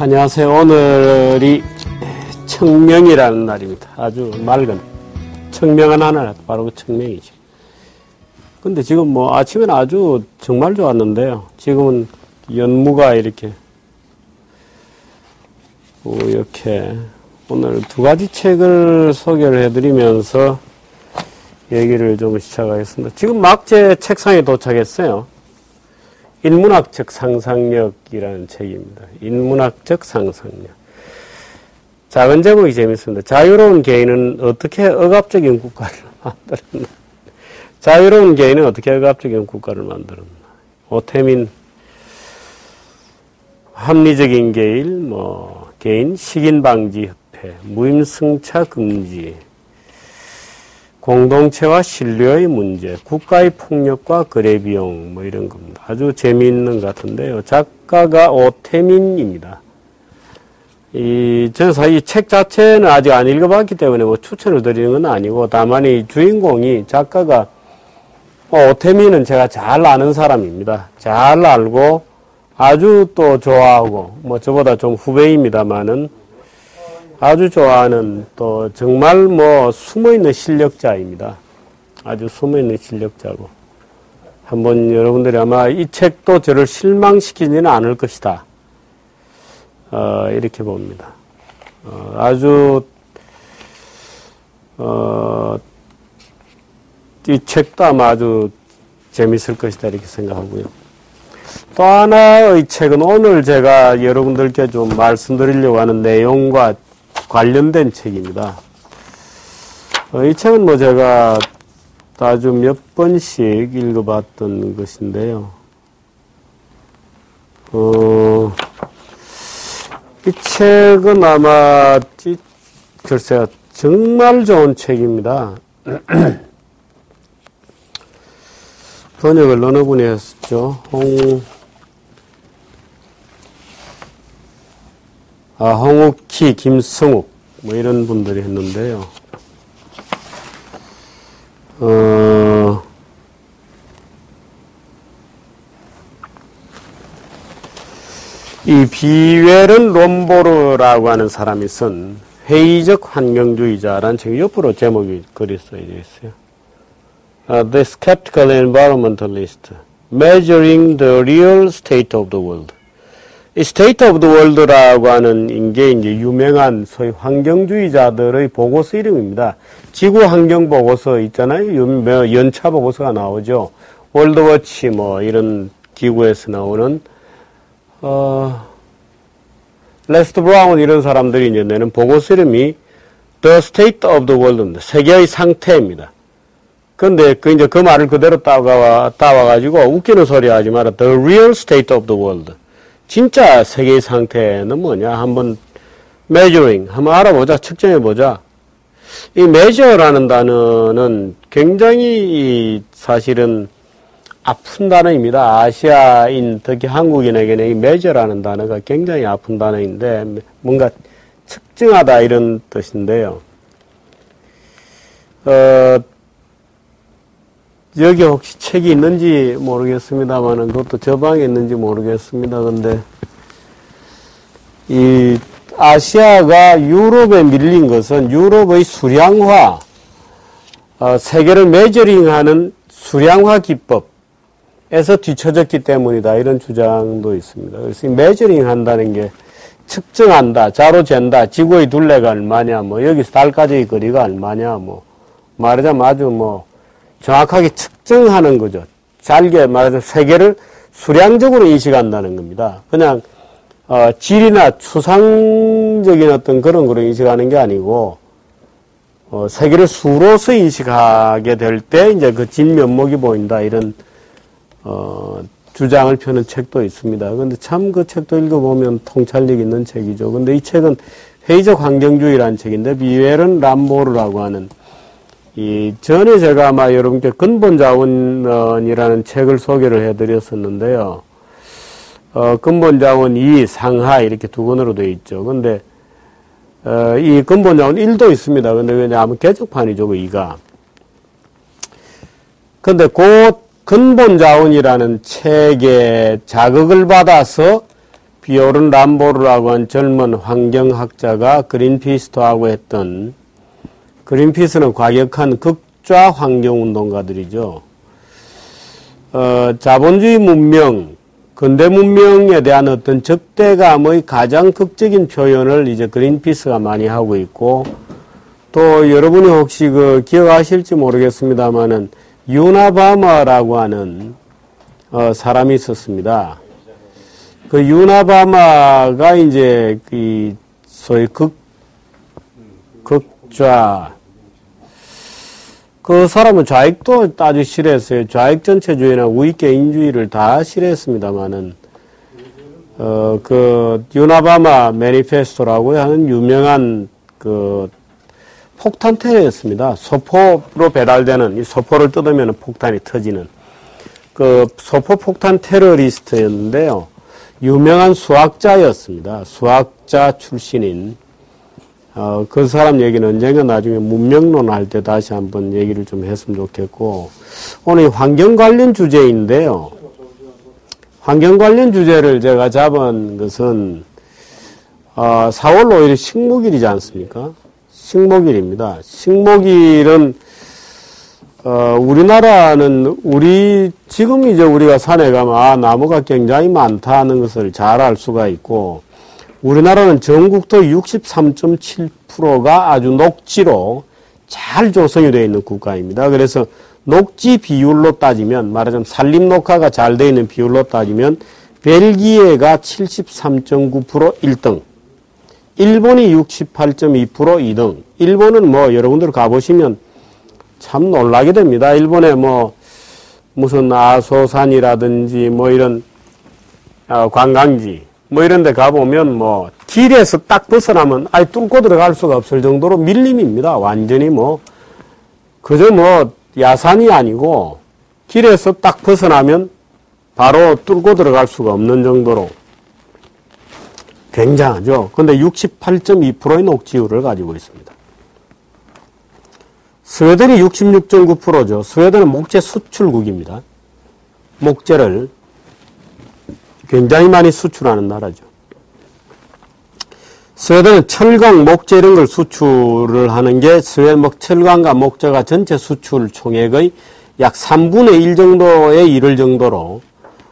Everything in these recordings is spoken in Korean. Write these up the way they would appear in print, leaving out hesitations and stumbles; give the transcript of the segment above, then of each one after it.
안녕하세요. 오늘이 청명이라는 날입니다. 아주 맑은 청명한 하늘, 바로 그 청명이죠. 근데 지금 뭐 아침에는 아주 정말 좋았는데요. 지금은 연무가 이렇게 오늘 두 가지 책을 소개를 해드리면서 얘기를 좀 시작하겠습니다. 지금 막 제 책상에 도착했어요. 인문학적 상상력이라는 책입니다. 인문학적 상상력. 작은 제목이 재밌습니다. 자유로운 개인은 어떻게 억압적인 국가를 만들었나? 자유로운 개인은 어떻게 억압적인 국가를 만들었나? 오태민, 합리적인 개인, 식인방지협회, 무임승차 금지, 공동체와 신뢰의 문제, 국가의 폭력과 거래 비용, 이런 겁니다. 아주 재미있는 것 같은데요. 작가가 오태민입니다. 저는 사실 이 책 자체는 아직 안 읽어봤기 때문에 추천을 드리는 건 아니고, 다만 이 주인공이 작가가, 오태민은 제가 잘 아는 사람입니다. 잘 알고, 아주 또 좋아하고, 저보다 좀 후배입니다만은, 아주 좋아하는 또 정말 숨어있는 실력자입니다. 아주 숨어있는 실력자고. 한번 여러분들이 아마 이 책도 저를 실망시키지는 않을 것이다. 이렇게 봅니다. 이 책도 아마 아주 재밌을 것이다. 이렇게 생각하고요. 또 하나의 책은 오늘 제가 여러분들께 좀 말씀드리려고 하는 내용과 관련된 책입니다. 이 책은 제가 아주 몇 번씩 읽어봤던 것인데요. 이 책은 아마, 글쎄요, 정말 좋은 책입니다. 번역을 어느 분이 했었죠? 홍욱희, 김성욱, 이런 분들이 했는데요. 이 비웨른 롬보르라고 하는 사람이 쓴 회의적 환경주의자라는 책이 옆으로 제목이 글이 써져 있어요. The Skeptical Environmentalist, Measuring the Real State of the World. 이 State of the World라고 하는 게 이제 유명한 소위 환경주의자들의 보고서 이름입니다. 지구 환경 보고서 있잖아요. 연차 보고서가 나오죠. 월드워치 이런 기구에서 나오는 레스트 브라운 이런 사람들이 이제 내는 보고서 이름이 The State of the World입니다. 세계의 상태입니다. 근데 이제 그 말을 그대로 따와가지고 웃기는 소리 하지 마라. The Real State of the World. 진짜 세계의 상태는 뭐냐? 한번 measuring 한번 알아보자. 측정해보자. 이 measure라는 단어는 굉장히 사실은 아픈 단어입니다. 아시아인, 특히 한국인에게는 이 measure라는 단어가 굉장히 아픈 단어인데 뭔가 측정하다 이런 뜻인데요. 여기 혹시 책이 있는지 모르겠습니다만은 그것도 저 방에 있는지 모르겠습니다. 근데 이 아시아가 유럽에 밀린 것은 유럽의 수량화, 세계를 메저링하는 수량화 기법에서 뒤처졌기 때문이다. 이런 주장도 있습니다. 그래서 이 메저링 한다는 게 측정한다, 자로 잰다, 지구의 둘레가 얼마냐, 여기서 달까지의 거리가 얼마냐, 말하자면 아주 정확하게 측정하는 거죠. 잘게 말해서 세계를 수량적으로 인식한다는 겁니다. 그냥 질이나 추상적인 어떤 그런 거로 인식하는 게 아니고 세계를 수로서 인식하게 될 때 이제 그 진면목이 보인다 이런 주장을 펴는 책도 있습니다. 근데 참 그 책도 읽어보면 통찰력 있는 책이죠. 근데 이 책은 회의적 환경주의라는 책인데 비웨른 람보르라고 하는 전에 제가 아마 여러분께 근본자원이라는 책을 소개를 해드렸었는데요. 근본자원 2, 상하 이렇게 두 권으로 되어 있죠. 근데 이 근본자원 1도 있습니다. 근데 왜냐하면 개정판이죠, 그 2가. 근데 그 근본자원이라는 책에 자극을 받아서 비오른 람보르라고 한 젊은 환경학자가 그린피스트하고 했던, 그린피스는 과격한 극좌 환경운동가들이죠. 자본주의 문명, 근대 문명에 대한 어떤 적대감의 가장 극적인 표현을 이제 그린피스가 많이 하고 있고, 또 여러분이 혹시 기억하실지 모르겠습니다만은 유나바마라고 하는 사람이 있었습니다. 그 유나바마가 이제 소위 극좌, 그 사람은 좌익도 아주 싫어했어요. 좌익 전체주의나 우익 개인주의를 다 싫어했습니다만은, 그 유나바마 매니페스토라고 하는 유명한 폭탄 테러였습니다. 소포로 배달되는, 이 소포를 뜯으면 폭탄이 터지는 그 소포 폭탄 테러리스트였는데요. 유명한 수학자였습니다. 수학자 출신인, 그 사람 얘기는 언젠가 나중에 문명론 할 때 다시 한번 얘기를 좀 했으면 좋겠고, 오늘 환경 관련 주제인데요. 환경 관련 주제를 제가 잡은 것은, 4월 5일 식목일이지 않습니까? 식목일입니다. 식목일은, 우리나라는 지금 이제 우리가 산에 가면, 나무가 굉장히 많다는 것을 잘 알 수가 있고, 우리나라는 전국토 63.7%가 아주 녹지로 잘 조성이 되어 있는 국가입니다. 그래서 녹지 비율로 따지면, 말하자면 산림 녹화가 잘 되어 있는 비율로 따지면, 벨기에가 73.9% 1등, 일본이 68.2% 2등. 일본은 여러분들 가보시면 참 놀라게 됩니다. 일본에 무슨 아소산이라든지 이런, 관광지, 이런 데 가보면 길에서 딱 벗어나면 아예 뚫고 들어갈 수가 없을 정도로 밀림입니다. 완전히 그저 야산이 아니고 길에서 딱 벗어나면 바로 뚫고 들어갈 수가 없는 정도로 굉장하죠. 근데 68.2%의 녹지율을 가지고 있습니다. 스웨덴이 66.9%죠. 스웨덴은 목재 수출국입니다. 목재를 굉장히 많이 수출하는 나라죠. 스웨덴은 철강, 목재 이런 걸 수출을 하는 게 철강과 목재가 전체 수출 총액의 약 3분의 1 정도에 이를 정도로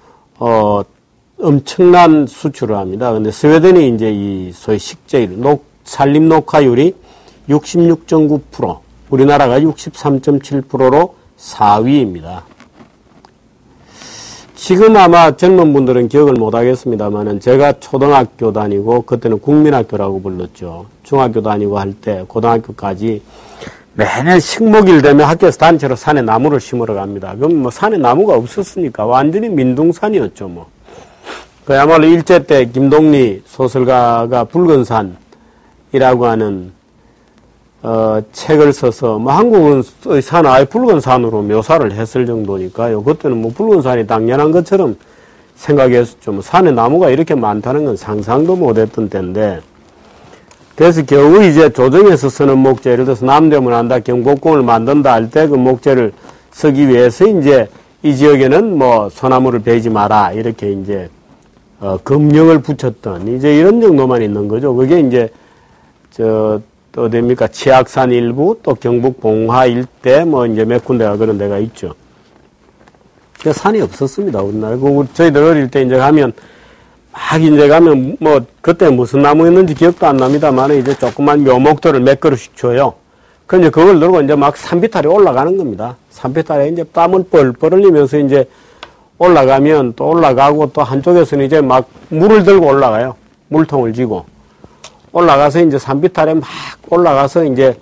엄청난 수출을 합니다. 근데 스웨덴이 이제 소위 식재율, 산림 녹화율이 66.9%, 우리나라가 63.7%로 4위입니다. 지금 아마 젊은 분들은 기억을 못 하겠습니다만은 제가 초등학교 다니고 그때는 국민학교라고 불렀죠. 중학교 다니고 할 때 고등학교까지 매년 식목일 되면 학교에서 단체로 산에 나무를 심으러 갑니다. 그럼 산에 나무가 없었으니까 완전히 민둥산이었죠. 그야말로 일제 때 김동리 소설가가 붉은 산이라고 하는 책을 써서 한국의 산 아예 붉은 산으로 묘사를 했을 정도니까요. 그때는 붉은 산이 당연한 것처럼 생각했었죠. 산에 나무가 이렇게 많다는 건 상상도 못했던 때인데, 그래서 겨우 이제 조정에서 쓰는 목재, 예를 들어서 남대문 한다, 경복궁을 만든다 할 때 그 목재를 쓰기 위해서 이제 이 지역에는 소나무를 베지 마라 이렇게 이제 금령을 붙였던 이제 이런 정도만 있는 거죠. 그게 이제 어디입니까? 치악산 일부, 또 경북 봉화 일대, 이제 몇 군데가 그런 데가 있죠. 산이 없었습니다, 우리나라. 저희들 어릴 때 이제 가면, 그때 무슨 나무였는지 기억도 안 납니다만, 이제 조그만 묘목들을 몇 그루씩 줘요. 그럼 그걸 들고 이제 산비탈에 올라가는 겁니다. 산비탈에 이제 땀을 뻘뻘 흘리면서 이제 올라가면 또 올라가고 또 한쪽에서는 이제 물을 들고 올라가요. 물통을 쥐고. 올라가서 이제 산비탈에 올라가서 이제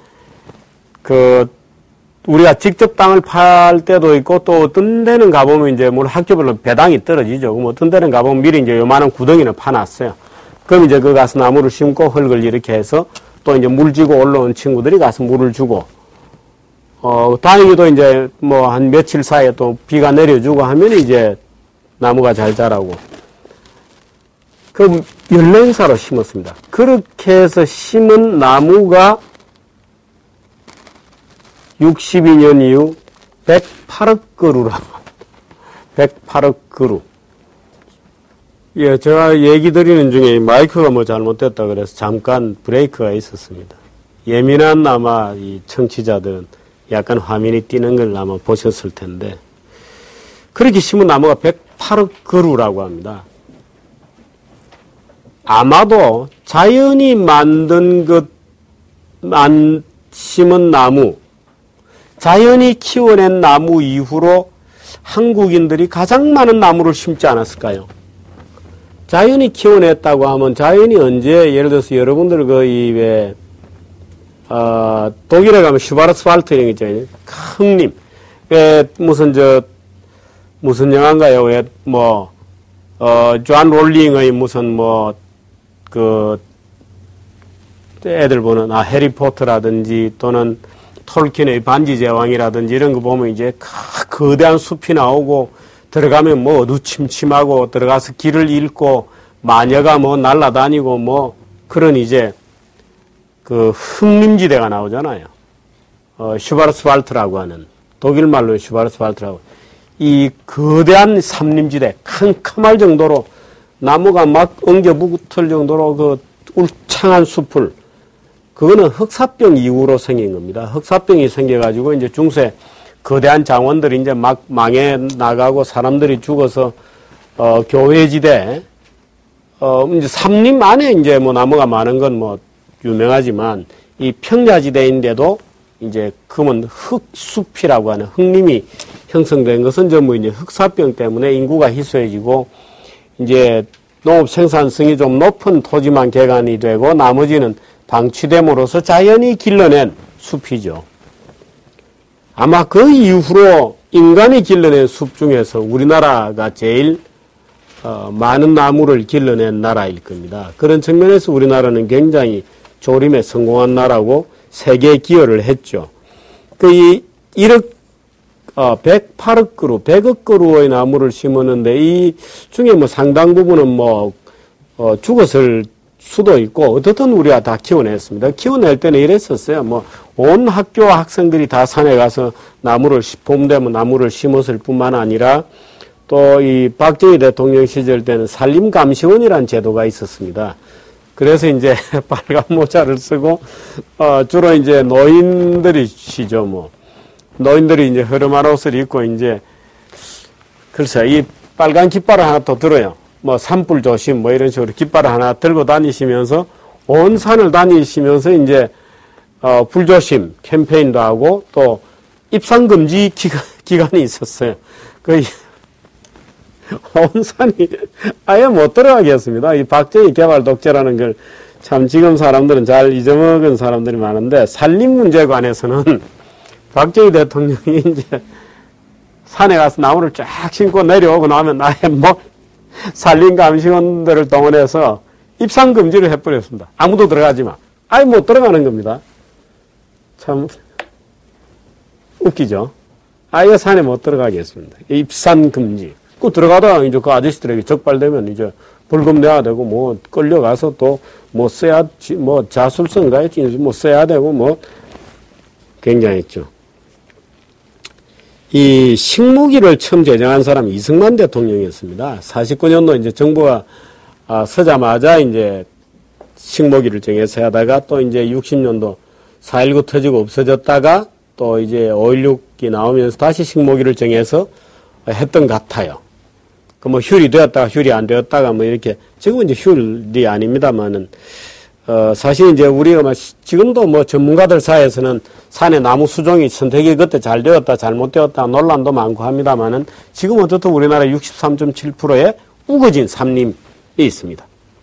우리가 직접 땅을 팔 때도 있고 또 어떤 데는 가보면 이제 학교별로 배당이 떨어지죠. 그럼 어떤 데는 가보면 미리 이제 요만한 구덩이를 파놨어요. 그럼 이제 가서 나무를 심고 흙을 이렇게 해서 또 이제 물 지고 올라온 친구들이 가서 물을 주고, 다행히도 이제 한 며칠 사이에 또 비가 내려주고 하면 이제 나무가 잘 자라고. 그 연len사로 심었습니다. 그렇게 해서 심은 나무가 62년 이후 108억 그루라고. 108억 그루. 예, 제가 얘기 드리는 중에 마이크가 뭐 잘못됐다 그래서 잠깐 브레이크가 있었습니다. 예민한 아마 이 청취자들은 약간 화면이 띄는 걸 아마 보셨을 텐데, 그렇게 심은 나무가 108억 그루라고 합니다. 아마도 자연이 만든 심은 나무, 자연이 키워낸 나무 이후로 한국인들이 가장 많은 나무를 심지 않았을까요? 자연이 키워냈다고 하면 자연이 언제, 예를 들어서 여러분들 독일에 가면 슈바르츠왈트 이런 게 있잖아요. 흙림. 무슨 영화인가요? 존 롤링의 애들 보는, 해리포터라든지 또는 톨킨의 반지 제왕이라든지 이런 거 보면 이제 거대한 숲이 나오고 들어가면 어두침침하고 들어가서 길을 잃고 마녀가 날아다니고 그런 이제 흙림지대가 나오잖아요. 슈바르츠왈트라고 하는, 독일 말로 슈바르츠왈트라고. 이 거대한 삼림지대, 캄캄할 정도로 나무가 막 엉겨붙을 정도로 울창한 숲을, 그거는 흑사병 이후로 생긴 겁니다. 흑사병이 생겨가지고 이제 중세 거대한 장원들이 이제 막 망해 나가고 사람들이 죽어서, 교회지대, 이제 삼림 안에 이제 나무가 많은 건 유명하지만 이 평야지대인데도 이제 금은 흙숲이라고 하는 흙림이 형성된 것은 전부 이제 흑사병 때문에 인구가 희소해지고 이제 농업 생산성이 좀 높은 토지만 개간이 되고 나머지는 방치됨으로써 자연이 길러낸 숲이죠. 아마 그 이후로 인간이 길러낸 숲 중에서 우리나라가 제일 많은 나무를 길러낸 나라일 겁니다. 그런 측면에서 우리나라는 굉장히 조림에 성공한 나라고 세계에 기여를 했죠. 108억 그루, 100억 그루의 나무를 심었는데 이 중에 상당 부분은 죽었을 수도 있고 어떻든 우리가 다 키워냈습니다. 키워낼 때는 이랬었어요. 온 학교 학생들이 다 산에 가서 봄 되면 나무를 심었을 뿐만 아니라 또 이 박정희 대통령 시절 때는 산림감시원이라는 제도가 있었습니다. 그래서 이제 빨간 모자를 쓰고 주로 이제 노인들이시죠. 노인들이 이제 허름한 옷을 입고 이제 글쎄 이 빨간 깃발을 하나 또 들어요. 산불 조심 이런 식으로 깃발을 하나 들고 다니시면서 온 산을 다니시면서 이제 불조심 캠페인도 하고 또 입산 금지 기간이 있었어요. 온 산이 아예 못 들어가겠습니다. 이 박정희 개발 독재라는 걸 참 지금 사람들은 잘 잊어먹은 사람들이 많은데 산림 문제에 관해서는 박정희 대통령이 이제 산에 가서 나무를 쫙 심고 내려오고 나면 아예 산림감시원들을 동원해서 입산 금지를 해버렸습니다. 아무도 들어가지 마. 아예 못 들어가는 겁니다. 참 웃기죠. 아예 산에 못 들어가게 했습니다. 입산 금지. 들어가다가 이제 그 아저씨들에게 적발되면 이제 벌금 내야 되고 끌려가서 또 자술서인가요? 써야 되고 굉장했죠. 이 식무기를 처음 제정한 사람이 이승만 대통령이었습니다. 49년도 이제 정부가 서자마자 이제 식무기를 정해서 하다가 또 이제 60년도 4.19 터지고 없어졌다가 또 이제 5.16이 나오면서 다시 식무기를 정해서 했던 것 같아요. 휴일이 되었다가 휴일이 안 되었다가 이렇게, 지금은 이제 휴일이 아닙니다만은, 사실 이제 우리가 지금도 전문가들 사이에서는 산의 나무 수종이 선택이 그때 잘 되었다, 잘못되었다 논란도 많고 합니다만은 지금 어쨌든 우리나라 63.7%의 우거진 산림이 있습니다.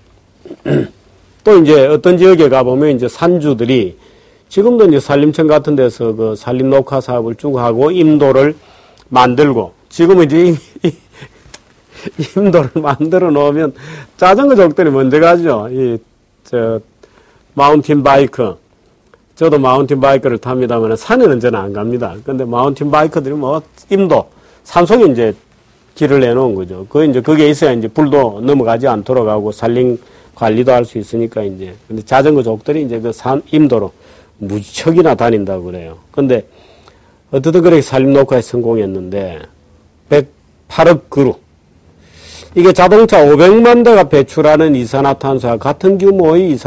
또 이제 어떤 지역에 가보면 이제 산주들이 지금도 이제 산림청 같은 데서 산림 녹화 사업을 쭉 하고 임도를 만들고 지금은 이제 임도를 만들어 놓으면 자전거 족들이 먼저 가죠. 마운틴 바이크. 저도 마운틴 바이크를 탑니다만 산에는 저는 안 갑니다. 근데 마운틴 바이크들이 임도, 산속에 이제 길을 내놓은 거죠. 그게 있어야 이제 불도 넘어가지 않도록 하고 산림 관리도 할 수 있으니까 이제. 근데 자전거 족들이 이제 임도로 무척이나 다닌다고 그래요. 근데 어떻든 그렇게 산림 녹화에 성공했는데 108억 그루. 이게 자동차 500만 대가 배출하는 이산화탄소와 같은 규모의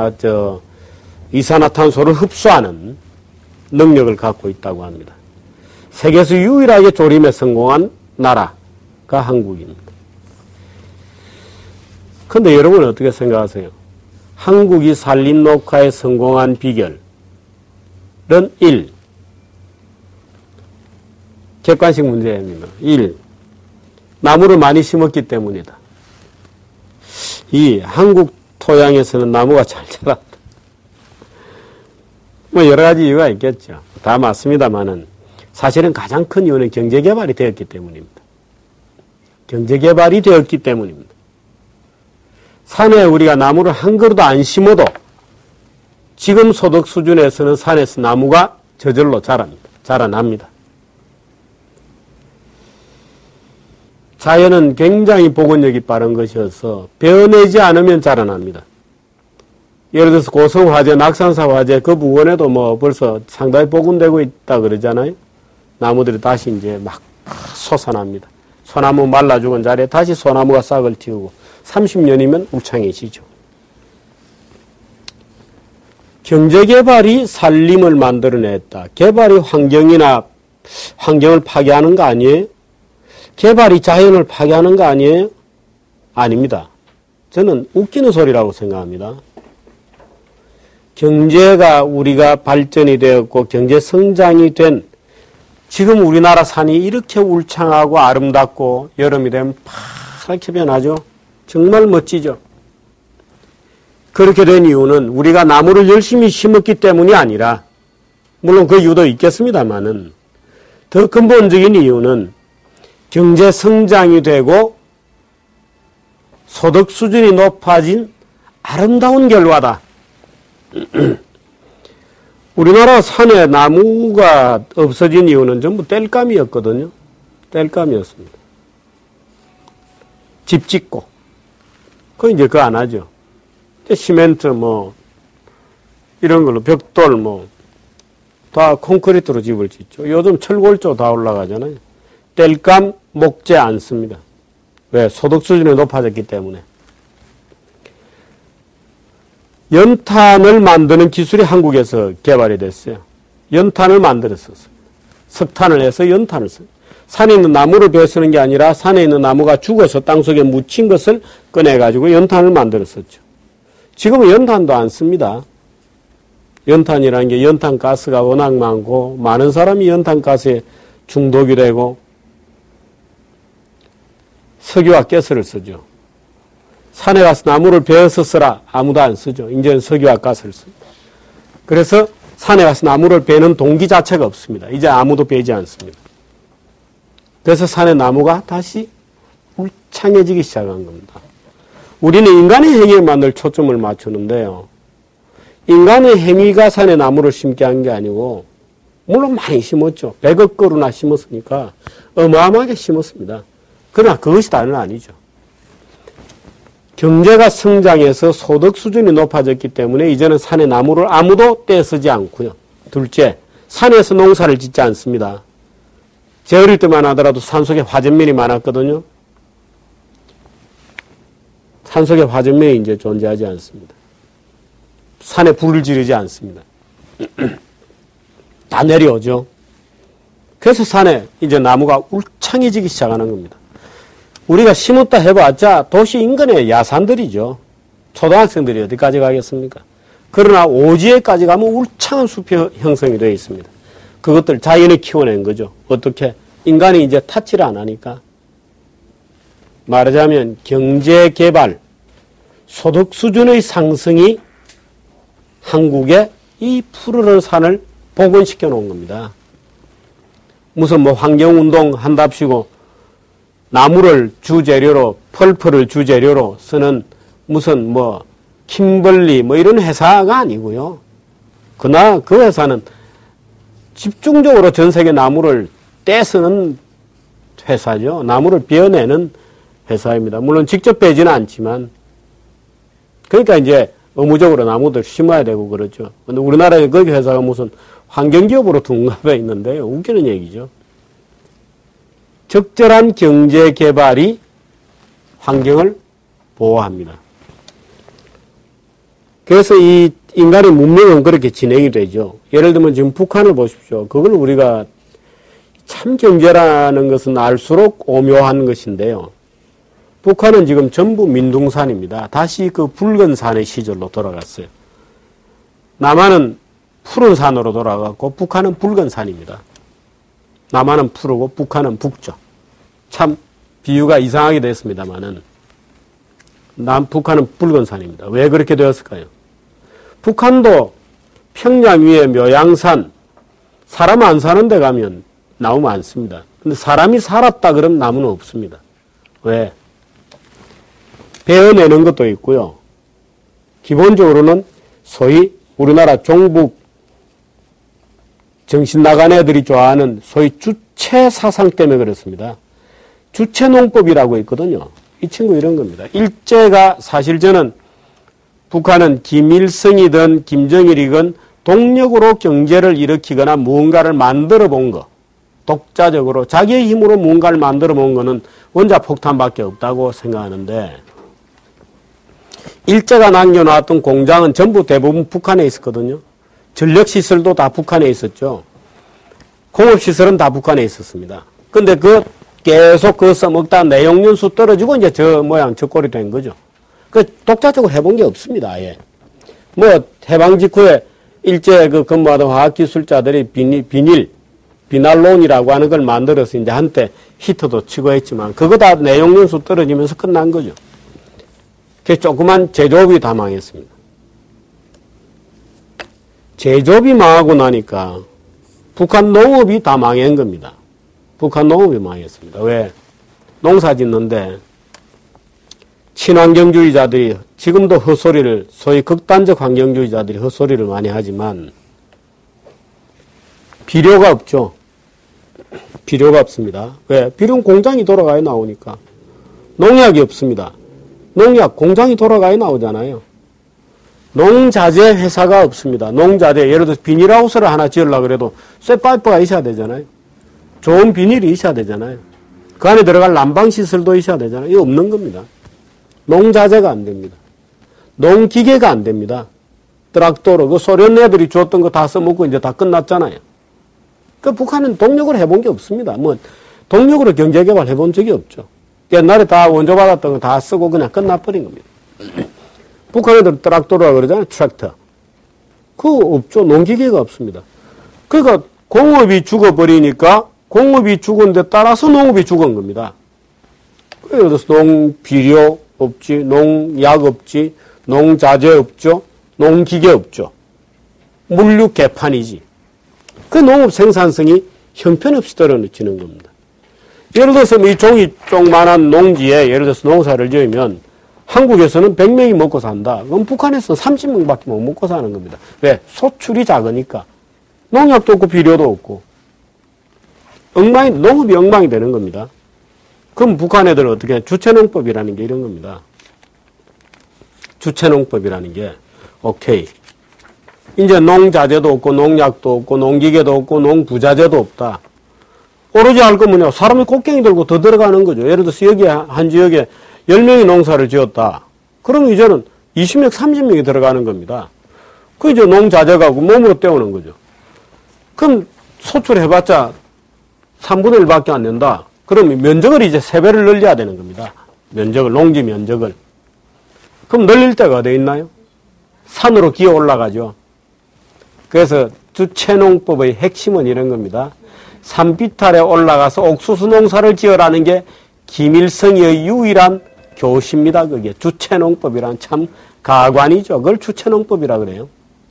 이산화탄소를 흡수하는 능력을 갖고 있다고 합니다. 세계에서 유일하게 조림에 성공한 나라가 한국입니다. 그런데 여러분은 어떻게 생각하세요? 한국이 산림 녹화에 성공한 비결은 1. 객관식 문제입니다. 1. 나무를 많이 심었기 때문이다. 2. 한국 토양에서는 나무가 잘 자란다. 뭐 여러 가지 이유가 있겠죠. 다 맞습니다만은 사실은 가장 큰 이유는 경제개발이 되었기 때문입니다. 경제개발이 되었기 때문입니다. 산에 우리가 나무를 한 그루도 안 심어도 지금 소득 수준에서는 산에서 나무가 저절로 자라납니다. 자연은 굉장히 복원력이 빠른 것이어서 베어내지 않으면 자라납니다. 예를 들어서 고성화재, 낙산사 화재 그 부근에도 뭐 벌써 상당히 복원되고 있다 그러잖아요. 나무들이 다시 이제 막 솟아납니다. 소나무 말라 죽은 자리에 다시 소나무가 싹을 틔우고 30년이면 울창해지죠. 경제개발이 산림을 만들어냈다. 개발이 환경을 파괴하는 거 아니에요? 개발이 자연을 파괴하는 거 아니에요? 아닙니다. 저는 웃기는 소리라고 생각합니다. 경제가 우리가 발전이 되었고 경제 성장이 된 지금 우리나라 산이 이렇게 울창하고 아름답고 여름이 되면 파랗게 변하죠. 정말 멋지죠. 그렇게 된 이유는 우리가 나무를 열심히 심었기 때문이 아니라 물론 그 이유도 있겠습니다만은 더 근본적인 이유는 경제 성장이 되고 소득 수준이 높아진 아름다운 결과다. 우리나라 산에 나무가 없어진 이유는 전부 땔감이었거든요. 땔감이었습니다. 집 짓고. 이제 그거 안 하죠. 시멘트 이런 걸로 벽돌 다 콘크리트로 집을 짓죠. 요즘 철골조 다 올라가잖아요. 땔감 목재 안 씁니다. 왜? 소득 수준이 높아졌기 때문에. 연탄을 만드는 기술이 한국에서 개발이 됐어요. 연탄을 만들었었어요. 석탄을 해서 연탄을 써요. 산에 있는 나무를 베어 쓰는 게 아니라 산에 있는 나무가 죽어서 땅속에 묻힌 것을 꺼내가지고 연탄을 만들었었죠. 지금은 연탄도 안 씁니다. 연탄이라는 게 연탄가스가 워낙 많고 많은 사람이 연탄가스에 중독이 되고 석유와 가스를 쓰죠. 산에 가서 나무를 베어서 쓰라. 아무도 안 쓰죠. 이제는 석유와 가스를 씁니다. 그래서 산에 가서 나무를 베는 동기 자체가 없습니다. 이제 아무도 베지 않습니다. 그래서 산에 나무가 다시 울창해지기 시작한 겁니다. 우리는 인간의 행위에만 늘 초점을 맞추는데요. 인간의 행위가 산에 나무를 심게 한 게 아니고 물론 많이 심었죠. 100억 그루나 심었으니까 어마어마하게 심었습니다. 그러나 그것이 다는 아니죠. 경제가 성장해서 소득 수준이 높아졌기 때문에 이제는 산에 나무를 아무도 떼쓰지 않고요. 둘째, 산에서 농사를 짓지 않습니다. 제 어릴 때만 하더라도 산속에 화전면이 많았거든요. 산속에 화전면이 이제 존재하지 않습니다. 산에 불을 지르지 않습니다. 다 내려오죠. 그래서 산에 이제 나무가 울창해지기 시작하는 겁니다. 우리가 심었다 해봤자 도시 인근의 야산들이죠. 초등학생들이 어디까지 가겠습니까? 그러나 오지에까지 가면 울창한 숲이 형성이 되어 있습니다. 그것들 자연이 키워낸 거죠. 어떻게? 인간이 이제 타치를 안 하니까. 말하자면 경제개발, 소득 수준의 상승이 한국의 이 푸르른 산을 복원시켜 놓은 겁니다. 무슨 환경운동 한답시고 나무를 주재료로, 펄프를 주재료로 쓰는 무슨 킴벌리 이런 회사가 아니고요. 그러나 그 회사는 집중적으로 전 세계 나무를 떼쓰는 회사죠. 나무를 베어내는 회사입니다. 물론 직접 베지는 않지만. 그러니까 이제 의무적으로 나무들 심어야 되고 그렇죠. 근데 우리나라에 그 회사가 무슨 환경기업으로 둔갑해 있는데요. 웃기는 얘기죠. 적절한 경제개발이 환경을 보호합니다. 그래서 이 인간의 문명은 그렇게 진행이 되죠. 예를 들면 지금 북한을 보십시오. 그걸 우리가 참 경제라는 것은 알수록 오묘한 것인데요. 북한은 지금 전부 민둥산입니다. 다시 그 붉은 산의 시절로 돌아갔어요. 남한은 푸른 산으로 돌아갔고 북한은 붉은 산입니다. 남한은 푸르고 북한은 붉죠. 참 비유가 이상하게 됐습니다만은 북한은 붉은 산입니다. 왜 그렇게 되었을까요? 북한도 평양 위에 묘양산, 사람 안 사는 데 가면 나무 많습니다. 근데 사람이 살았다 그러면 나무는 없습니다. 왜? 베어내는 것도 있고요. 기본적으로는 소위 우리나라 종북 정신 나간 애들이 좋아하는 소위 주체 사상 때문에 그렇습니다. 주체농법이라고 있거든요. 이 친구 이런 겁니다. 일제가 사실 저는 북한은 김일성이든 김정일이든 독력으로 경제를 일으키거나 무언가를 만들어 본 거, 독자적으로 자기의 힘으로 무언가를 만들어 본 거는 원자폭탄밖에 없다고 생각하는데 일제가 남겨놨던 공장은 전부 대부분 북한에 있었거든요. 전력시설도 다 북한에 있었죠. 공업시설은 다 북한에 있었습니다. 근데 계속 써먹다 내용연수 떨어지고 이제 저 모양 저 꼴이 된 거죠. 독자적으로 해본 게 없습니다, 아예. 해방 직후에 일제 근무하던 화학기술자들이 비날론이라고 하는 걸 만들어서 이제 한때 히트도 치고 했지만 그거 다 내용연수 떨어지면서 끝난 거죠. 그 조그만 제조업이 다 망했습니다. 제조업이 망하고 나니까 북한 농업이 다 망한 겁니다. 북한 농업이 망했습니다. 왜? 농사 짓는데 친환경주의자들이 지금도 헛소리를 소위 극단적 환경주의자들이 헛소리를 많이 하지만 비료가 없죠. 비료가 없습니다. 왜? 비료는 공장이 돌아가야 나오니까. 농약이 없습니다. 농약 공장이 돌아가야 나오잖아요. 농자재 회사가 없습니다. 농자재 예를 들어서 비닐하우스를 하나 지으려고 그래도 쇠파이프가 있어야 되잖아요. 좋은 비닐이 있어야 되잖아요. 그 안에 들어갈 난방시설도 있어야 되잖아요. 이거 없는 겁니다. 농자재가 안 됩니다. 농기계가 안 됩니다. 트랙터로 소련 애들이 줬던 거 다 써먹고 이제 다 끝났잖아요. 북한은 동력으로 해본 게 없습니다. 동력으로 경제개발 해본 적이 없죠. 옛날에 다 원조 받았던 거 다 쓰고 그냥 끝나버린 겁니다. 북한 애들 트랙터라고 그러잖아요. 트랙터. 그거 없죠. 농기계가 없습니다. 그러니까 공업이 죽어버리니까 공업이 죽은 데 따라서 농업이 죽은 겁니다. 그래서 농비료 없지, 농약 없지, 농자재 없죠, 농기계 없죠. 물류 개판이지. 그 농업 생산성이 형편없이 떨어지는 겁니다. 예를 들어서 이 종이 조그만한 농지에 예를 들어서 농사를 지으면 한국에서는 100명이 먹고 산다. 그럼 북한에서는 30명밖에 못 먹고 사는 겁니다. 왜? 소출이 작으니까. 농약도 없고 비료도 없고. 농업이 엉망이 되는 겁니다. 그럼 북한 애들은 어떻게 해요? 주체농법이라는 게 이런 겁니다. 주체농법이라는 게 오케이. 이제 농자재도 없고 농약도 없고 농기계도 없고 농부자재도 없다. 오로지 할 거면요. 사람이 곡괭이 들고 더 들어가는 거죠. 예를 들어서 여기 한 지역에 10명이 농사를 지었다. 그러면 이제는 20명, 30명이 들어가는 겁니다. 그 이제 농자재가고 몸으로 때우는 거죠. 그럼 소출해봤자 3분의 1밖에 안 된다. 그럼 면적을 이제 3배를 늘려야 되는 겁니다. 농지 면적을. 그럼 늘릴 데가 어디 있나요? 산으로 기어 올라가죠. 그래서 주체농법의 핵심은 이런 겁니다. 산비탈에 올라가서 옥수수 농사를 지으라는 게 김일성의 유일한 교시입니다. 그게 주체농법이란 참 가관이죠. 그걸 주체농법이라 그래요.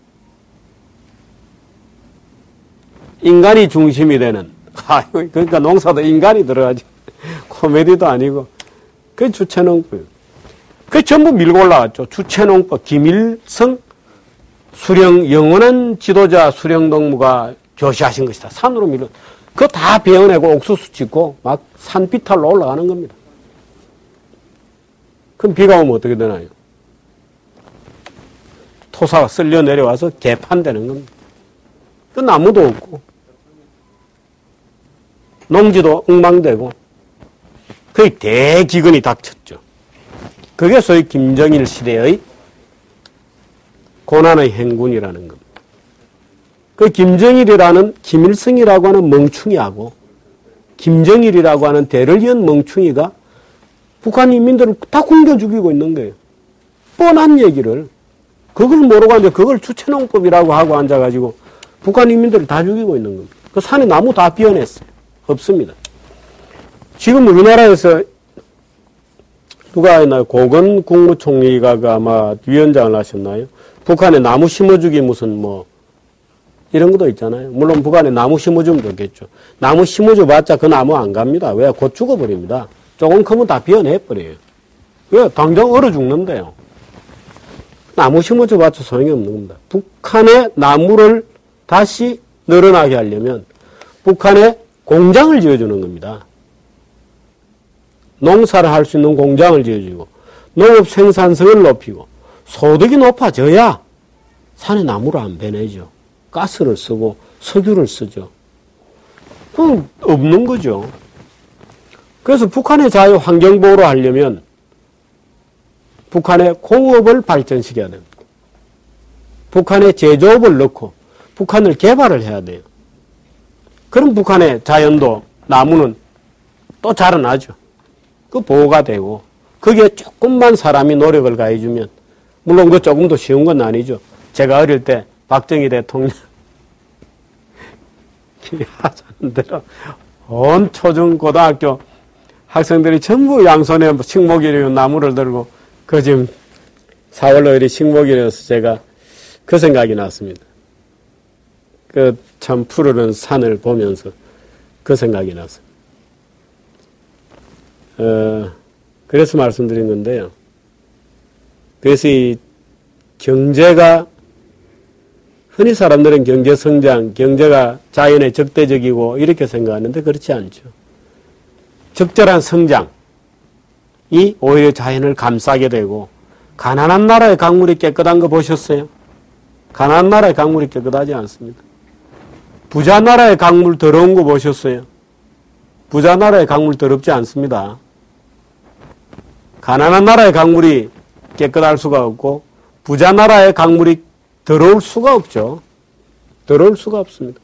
인간이 중심이 되는, 그러니까 농사도 인간이 들어가지. 코미디도 아니고. 그게 주체농법. 그게 전부 밀고 올라갔죠. 주체농법. 김일성 영원한 지도자 수령동무가 교시하신 것이다. 산으로 밀어. 그거 다 베어내고 옥수수 짓고 막 산비탈로 올라가는 겁니다. 그럼 비가 오면 어떻게 되나요? 토사가 쓸려 내려와서 개판되는 겁니다. 그 나무도 없고 농지도 엉망되고 거의 대기근이 닥쳤죠. 그게 소위 김정일 시대의 고난의 행군이라는 겁니다. 그 김정일이라는 김일성이라고 하는 멍충이하고 김정일이라고 하는 대를 이은 멍충이가 북한 인민들을 다 굶겨 죽이고 있는 거예요. 뻔한 얘기를. 그걸 모르고 이제 그걸 주체농법이라고 하고 앉아가지고 북한 인민들을 다 죽이고 있는 겁니다. 그 산에 나무 다 비워냈어요. 없습니다. 지금 우리나라에서 누가 했나요? 고건 국무총리가 아마 위원장을 하셨나요? 북한에 나무 심어주기 무슨 뭐 이런 것도 있잖아요. 물론 북한에 나무 심어주면 좋겠죠. 나무 심어줘봤자 그 나무 안 갑니다. 왜? 곧 죽어버립니다. 조금 크면 다 비워내버려요. 왜? 당장 얼어 죽는데요. 나무 심어줘봤자 소용이 없는 겁니다. 북한의 나무를 다시 늘어나게 하려면 북한에 공장을 지어주는 겁니다. 농사를 할 수 있는 공장을 지어주고 농업 생산성을 높이고 소득이 높아져야 산에 나무를 안 베내죠. 가스를 쓰고 석유를 쓰죠. 그건 없는 거죠. 그래서 북한의 자유 환경보호를 하려면 북한의 공업을 발전시켜야 됩니다. 북한의 제조업을 넣고 북한을 개발을 해야 돼요. 그럼 북한의 자연도 나무는 또 자라나죠. 그 보호가 되고 거기에 조금만 사람이 노력을 가해주면 물론 그 조금도 쉬운 건 아니죠. 제가 어릴 때 박정희 대통령 하자는 대로 온 초중 고등학교 학생들이 전부 양손에 식목일이고 나무를 들고 그 지금 4월 5일이 식목일이어서 제가 그 생각이 났습니다. 그 참 푸르른 산을 보면서 그 생각이 났습니다. 그래서 말씀드린 건데요. 그래서 이 경제가 흔히 사람들은 경제 성장, 경제가 자연에 적대적이고 이렇게 생각하는데 그렇지 않죠. 적절한 성장이 오히려 자연을 감싸게 되고 가난한 나라의 강물이 깨끗한 거 보셨어요? 가난한 나라의 강물이 깨끗하지 않습니다. 부자 나라의 강물 더러운 거 보셨어요? 부자 나라의 강물 더럽지 않습니다. 가난한 나라의 강물이 깨끗할 수가 없고 부자 나라의 강물이 더러울 수가 없죠. 더러울 수가 없습니다.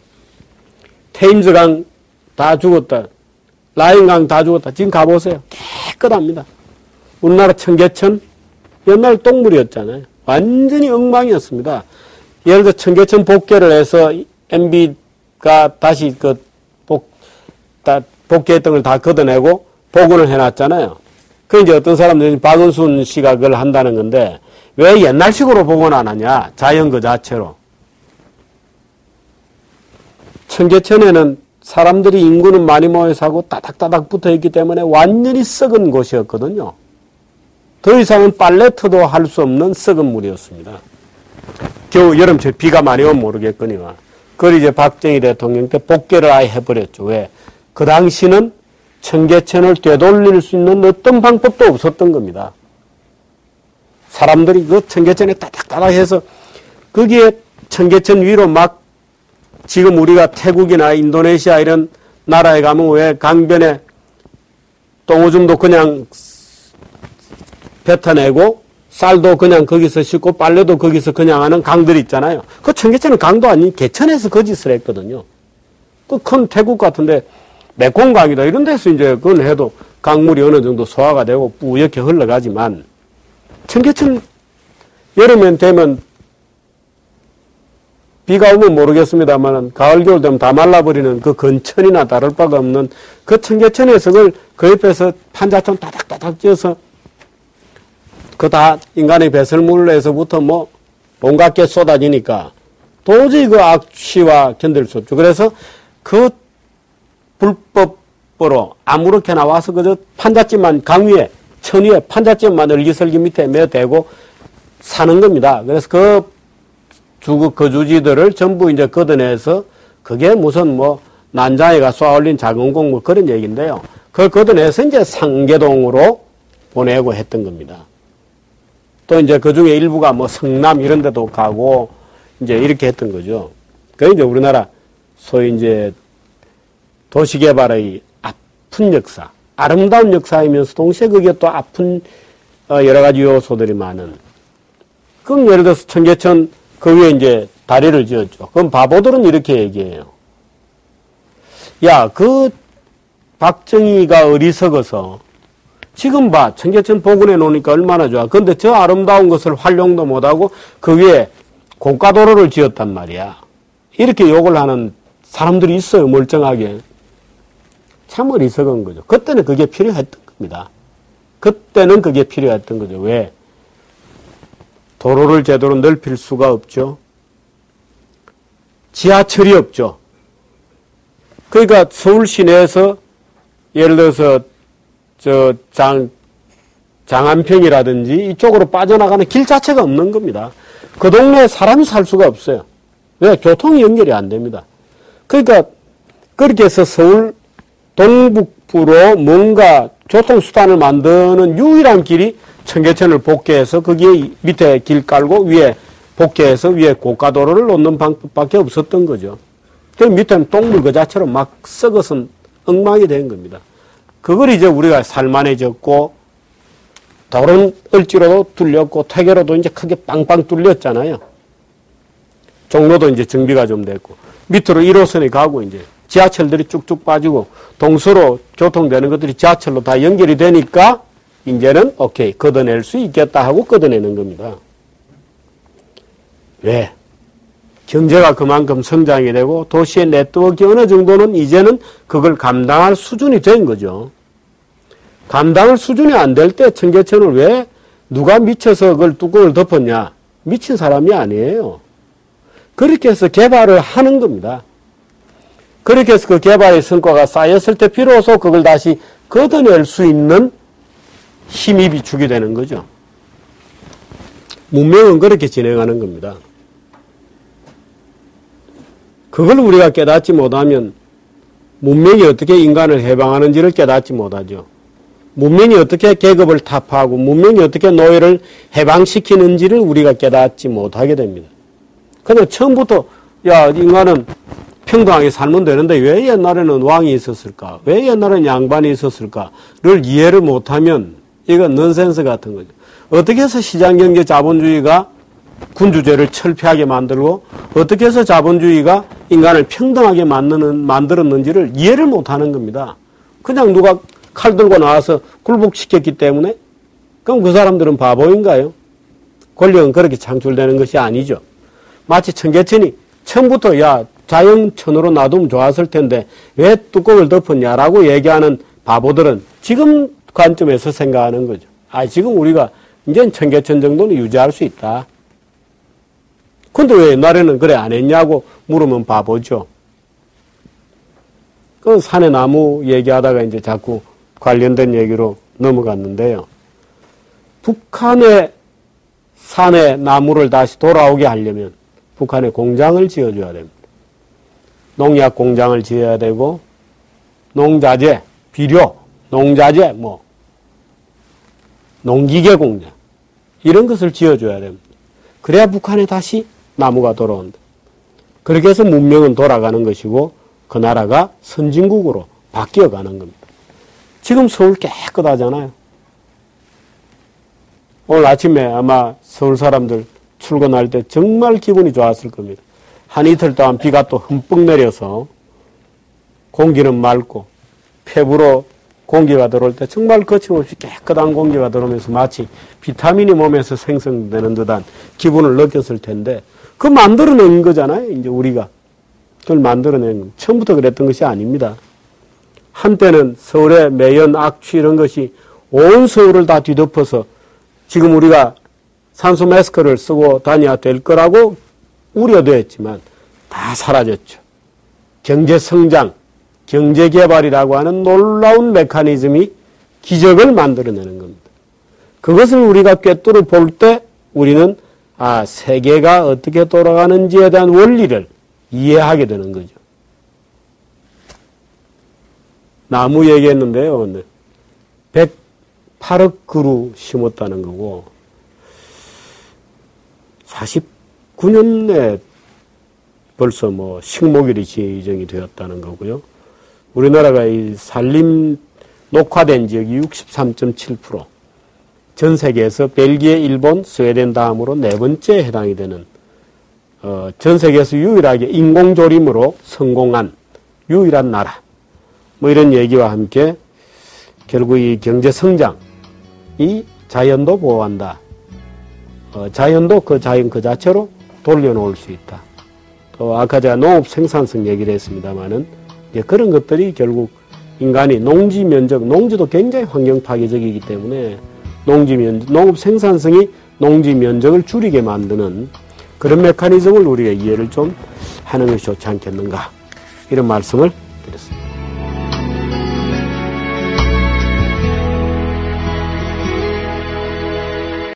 테임즈강 다 죽었다. 라인강 다 죽었다. 지금 가보세요. 깨끗합니다. 우리나라 청계천 옛날 똥물이었잖아요. 완전히 엉망이었습니다. 예를 들어 청계천 복개를 해서 MB가 다시 복개했던 걸 다 걷어내고 복원을 해놨잖아요. 그 이제 어떤 사람들이 박은순 씨가 그걸 한다는 건데 왜 옛날식으로 복원 안 하냐? 자연 그 자체로. 청계천에는 사람들이 인구는 많이 모여 사고 따닥따닥 붙어 있기 때문에 완전히 썩은 곳이었거든요. 더 이상은 빨래터도 할 수 없는 썩은 물이었습니다. 겨우 여름철 비가 많이 오면 모르겠거니와. 그걸 이제 박정희 대통령 때 복개를 아예 해버렸죠. 왜? 그 당시는 청계천을 되돌릴 수 있는 어떤 방법도 없었던 겁니다. 사람들이 그 청계천에 따닥따닥 해서 거기에 청계천 위로 막 지금 우리가 태국이나 인도네시아 이런 나라에 가면 왜 강변에 똥오줌도 그냥 뱉어내고 쌀도 그냥 거기서 씻고 빨래도 거기서 그냥 하는 강들이 있잖아요. 그 청계천은 강도 아닌 개천에서 거짓을 했거든요. 그 큰 태국 같은데 메콩강이다 이런 데서 이제 그건 해도 강물이 어느 정도 소화가 되고 뿌옇게 흘러가지만 청계천 여름엔 되면 비가 오면 모르겠습니다만 가을 겨울 되면 다 말라버리는 그 건천이나 다를 바가 없는 그 청계천에서 그걸 그 옆에서 판자촌 따닥따닥 쪄서 그 다 인간의 배설물에서부터 뭐 온갖 게 쏟아지니까 도저히 그 악취와 견딜 수 없죠. 그래서 그 불법으로 아무렇게 나와서 그저 판잣집만 강 위에 천 위에 판잣집만 얼기설기 밑에 매대고 사는 겁니다. 그래서 그 거주지들을 전부 이제 걷어내서 그게 무슨 뭐 난장에가 쏘아올린 자금공 뭐 그런 얘기인데요. 그걸 걷어내서 이제 상계동으로 보내고 했던 겁니다. 또 이제 그 중에 일부가 뭐 성남 이런 데도 가고 이제 이렇게 했던 거죠. 그 이제 우리나라 소위 이제 도시개발의 아픈 역사, 아름다운 역사이면서 동시에 그게 또 아픈 여러 가지 요소들이 많은. 그럼 예를 들어서 청계천 그 위에 이제 다리를 지었죠. 그럼 바보들은 이렇게 얘기해요. 야, 그 박정희가 어리석어서 지금 봐. 청계천 복원해 놓으니까 얼마나 좋아. 근데 저 아름다운 것을 활용도 못하고 그 위에 고가도로를 지었단 말이야. 이렇게 욕을 하는 사람들이 있어요. 멀쩡하게. 참 어리석은 거죠. 그때는 그게 필요했던 겁니다. 그때는 그게 필요했던 거죠. 왜? 도로를 제대로 넓힐 수가 없죠. 지하철이 없죠. 그러니까 서울 시내에서 예를 들어서 장안평이라든지 이쪽으로 빠져나가는 길 자체가 없는 겁니다. 그 동네에 사람이 살 수가 없어요. 왜? 교통이 연결이 안 됩니다. 그러니까 그렇게 해서 서울 동북부로 뭔가 교통수단을 만드는 유일한 길이 청계천을 복개해서 거기에 밑에 길 깔고 위에 복개해서 위에 고가도로를 놓는 방법밖에 없었던 거죠. 그 밑에는 똥물 그 자체로 막 썩어서 엉망이 된 겁니다. 그걸 이제 우리가 살만해졌고 도로는 을지로도 뚫렸고 퇴계로도 이제 크게 빵빵 뚫렸잖아요. 종로도 이제 정비가 좀 됐고 밑으로 1호선이 가고 이제 지하철들이 쭉쭉 빠지고 동서로 교통되는 것들이 지하철로 다 연결이 되니까 이제는 오케이 걷어낼 수 있겠다 하고 걷어내는 겁니다. 왜? 경제가 그만큼 성장이 되고 도시의 네트워크가 어느 정도는 이제는 그걸 감당할 수준이 된 거죠. 감당할 수준이 안 될 때 청계천을 왜 누가 미쳐서 그걸 뚜껑을 덮었냐? 미친 사람이 아니에요. 그렇게 해서 개발을 하는 겁니다. 그렇게 해서 그 개발의 성과가 쌓였을 때 비로소 그걸 다시 걷어낼 수 있는 힘이 비축이 되는 거죠. 문명은 그렇게 진행하는 겁니다. 그걸 우리가 깨닫지 못하면 문명이 어떻게 인간을 해방하는지를 깨닫지 못하죠. 문명이 어떻게 계급을 타파하고 문명이 어떻게 노예를 해방시키는지를 우리가 깨닫지 못하게 됩니다. 그냥 처음부터 야 인간은 평등하게 살면 되는데 왜 옛날에는 왕이 있었을까? 왜 옛날에는 양반이 있었을까?를 이해를 못하면 이건 넌센스 같은 거죠. 어떻게 해서 시장경제 자본주의가 군주제를 철폐하게 만들고 어떻게 해서 자본주의가 인간을 평등하게 만들었는지를 이해를 못하는 겁니다. 그냥 누가 칼 들고 나와서 굴복시켰기 때문에 그럼 그 사람들은 바보인가요? 권력은 그렇게 창출되는 것이 아니죠. 마치 청계천이 처음부터 야 자연천으로 놔두면 좋았을 텐데 왜 뚜껑을 덮었냐라고 얘기하는 바보들은 지금 관점에서 생각하는 거죠. 아 지금 우리가 이제 청계천 정도는 유지할 수 있다. 근데 왜 옛날에는 그래 안 했냐고 물으면 바보죠. 그 산의 나무 얘기하다가 이제 자꾸 관련된 얘기로 넘어갔는데요. 북한의 산의 나무를 다시 돌아오게 하려면 북한에 공장을 지어줘야 됩니다. 농약 공장을 지어야 되고 농자재, 비료, 농자재, 농기계 공장 이런 것을 지어줘야 됩니다. 그래야 북한에 다시 나무가 돌아온다. 그렇게 해서 문명은 돌아가는 것이고 그 나라가 선진국으로 바뀌어가는 겁니다. 지금 서울 깨끗하잖아요. 오늘 아침에 아마 서울 사람들 출근할 때 정말 기분이 좋았을 겁니다. 한 이틀 동안 비가 또 흠뻑 내려서 공기는 맑고 폐부로 공기가 들어올 때 정말 거침없이 깨끗한 공기가 들어오면서 마치 비타민이 몸에서 생성되는 듯한 기분을 느꼈을 텐데 그 만들어낸 거잖아요. 이제 우리가 그걸 만들어낸 거. 처음부터 그랬던 것이 아닙니다. 한때는 서울의 매연, 악취 이런 것이 온 서울을 다 뒤덮어서 지금 우리가 산소 마스크를 쓰고 다녀야 될 거라고 우려되었지만 다 사라졌죠. 경제성장, 경제개발이라고 하는 놀라운 메커니즘이 기적을 만들어내는 겁니다. 그것을 우리가 꿰뚫어 볼 때 우리는 세계가 어떻게 돌아가는지에 대한 원리를 이해하게 되는 거죠. 나무 얘기했는데요. 108억 그루 심었다는 거고 49년 내에 벌써 식목일이 지정이 되었다는 거고요. 우리나라가 이 산림 녹화된 지역이 63.7%, 전 세계에서 벨기에, 일본, 스웨덴 다음으로 네 번째에 해당이 되는 전 세계에서 유일하게 인공조림으로 성공한 유일한 나라. 뭐 이런 얘기와 함께 결국 이 경제 성장이 자연도 보호한다. 자연도 그 자연 그 자체로 돌려놓을 수 있다. 또 아까 제가 농업 생산성 얘기를 했습니다마는 그런 것들이 결국 인간이 농지 면적, 농지도 굉장히 환경 파괴적이기 때문에 농업 생산성이 농지 면적을 줄이게 만드는 그런 메커니즘을 우리가 이해를 좀 하는 것이 좋지 않겠는가 이런 말씀을 드렸습니다.